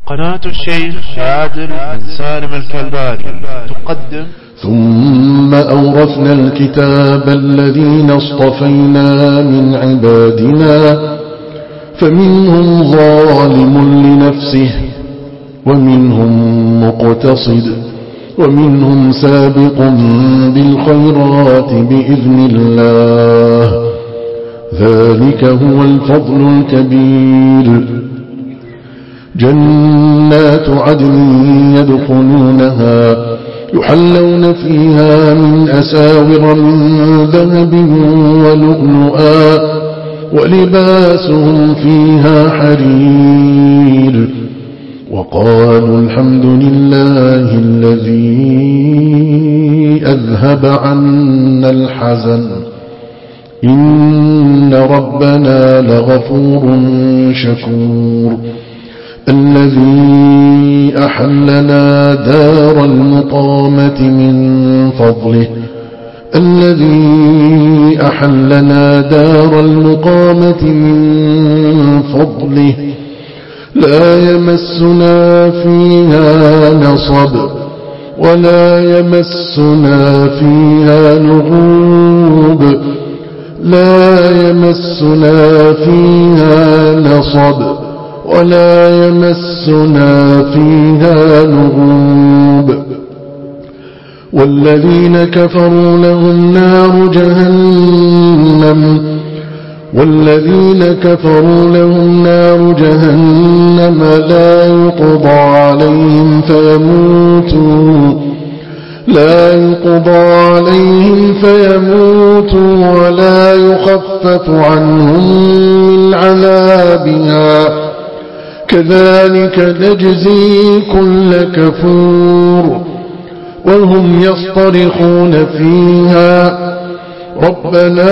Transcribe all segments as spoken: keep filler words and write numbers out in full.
قناة الشيخ عادل بن سالم الكلباني تقدم. ثم أورثنا الكتاب الذين اصطفينا من عبادنا فمنهم ظالم لنفسه ومنهم مقتصد ومنهم سابق بالخيرات بإذن الله، ذلك هو الفضل الكبير. جنات عدن يدخلونها يحلون فيها من أساور من ذهب ولؤلؤا ولباسهم فيها حرير. وقالوا الحمد لله الذي أذهب عنا الحزن إن ربنا لغفور شكور. الذي أحلنا دار المقامة من فضله الذي أحلنا دار المقامة من فضله لا يمسنا فيها نصب ولا يمسنا فيها لغوب لا يمسنا فيها نصب ولا يمسنا فيها لغوب. والذين كفروا لهم نار جهنم والذين كفروا لهم نار جهنم لا يقضى عليهم فيموتوا لا يقضى عليهم فيموتوا ولا يخفف عنهم من عذابها كذلك نجزي كل كفور. وهم يصطرخون فيها ربنا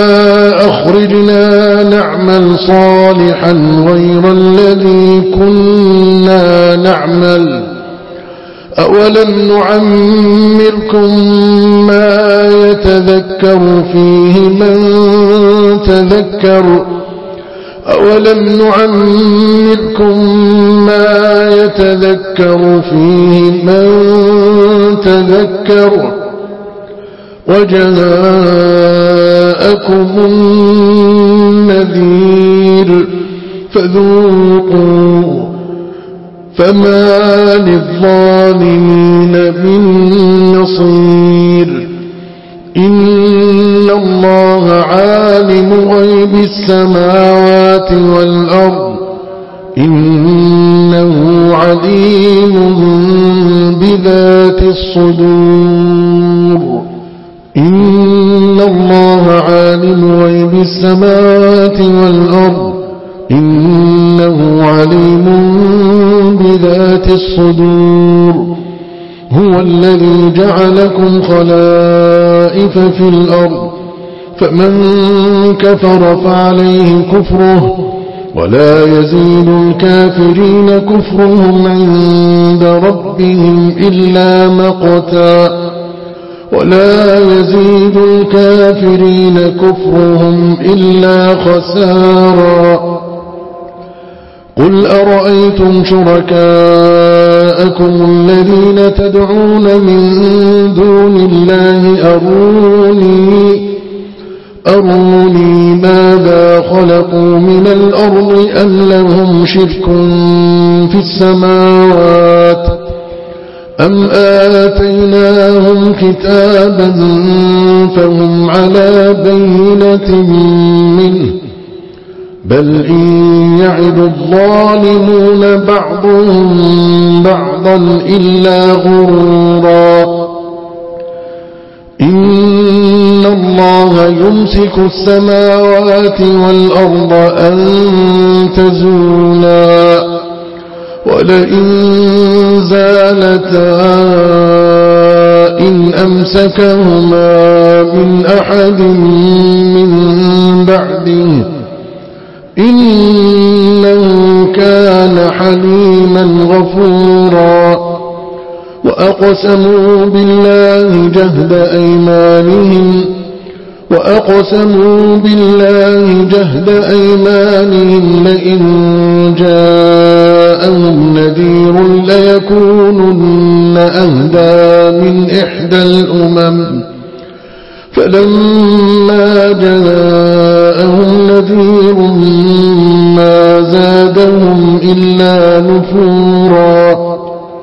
أخرجنا نعمل صالحا غير الذي كنا نعمل أولم نعمركم ما يتذكر فيه من تذكر أولم نعمركم ما يتذكر فيه من تذكر وجاءكم النذير فذوقوا فما للظالمين من نصير. إن الله عالم غيب السماوات والأرض إنه عليم بذات الصدور. إن الله عالم غيب السماوات والأرض إنه عليم بذات الصدور. هو الذي جعلكم خلائف في الأرض فمن كفر فعليه كفره ولا يزيد الكافرين كفرهم عند ربهم إلا مقتا ولا يزيد الكافرين كفرهم إلا خسارا. قل أرأيتم شركاءكم الذين تدعون من دون الله أروني أروني ماذا خلقوا من الأرض أم لهم شرك في السماوات أم آتيناهم كتابا فهم على بينة منه بل إن يعد الظالمون بعضهم بعضا إلا غرورا. إن الله يمسك السماوات والأرض أن تزولا ولئن زالتا إن أمسكهما من أحد من بعده إنه كان حليما غفورا. وأقسموا بالله جهد أيمانهم وأقسموا بالله جهد أيمانهم لئن جاءهم نذير ليكونن أهدى من إحدى الأمم فلما جاءهم نذير ما زادهم إلا نفورا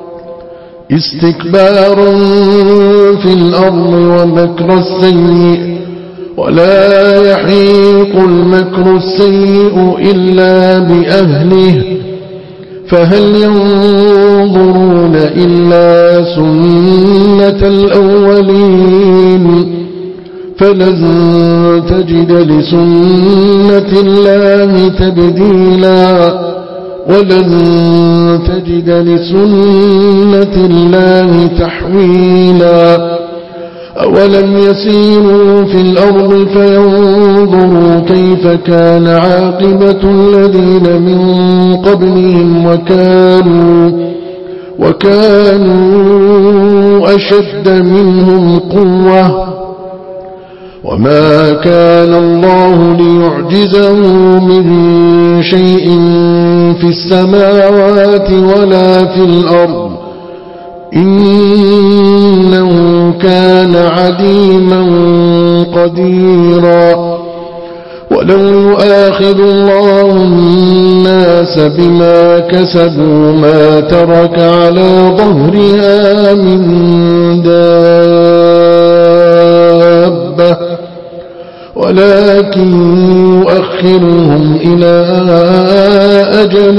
استكبارا في الأرض ومكر السيء ولا يحيق المكر السيء إلا بأهله فهل ينظرون إلا سنة الأولين فلن تجد لسنة الله تبديلا ولن تجد لسنة الله تحويلا أولم يسيروا في الأرض فينظروا كيف كان عاقبة الذين من قبلهم وكانوا, وكانوا أشد منهم قوة وما كان الله ليعجزه من شيء في السماوات ولا في الأرض إنه كان عليما قديرا ولو يؤاخذ الله الناس بما كسبوا ما ترك على ظهرها من دابة ولكن يؤخرهم إلى أجل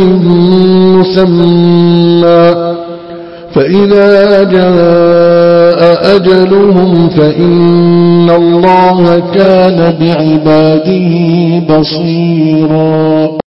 مسمى فإذا جاء أجلهم فإن الله كان بعباده بصيرا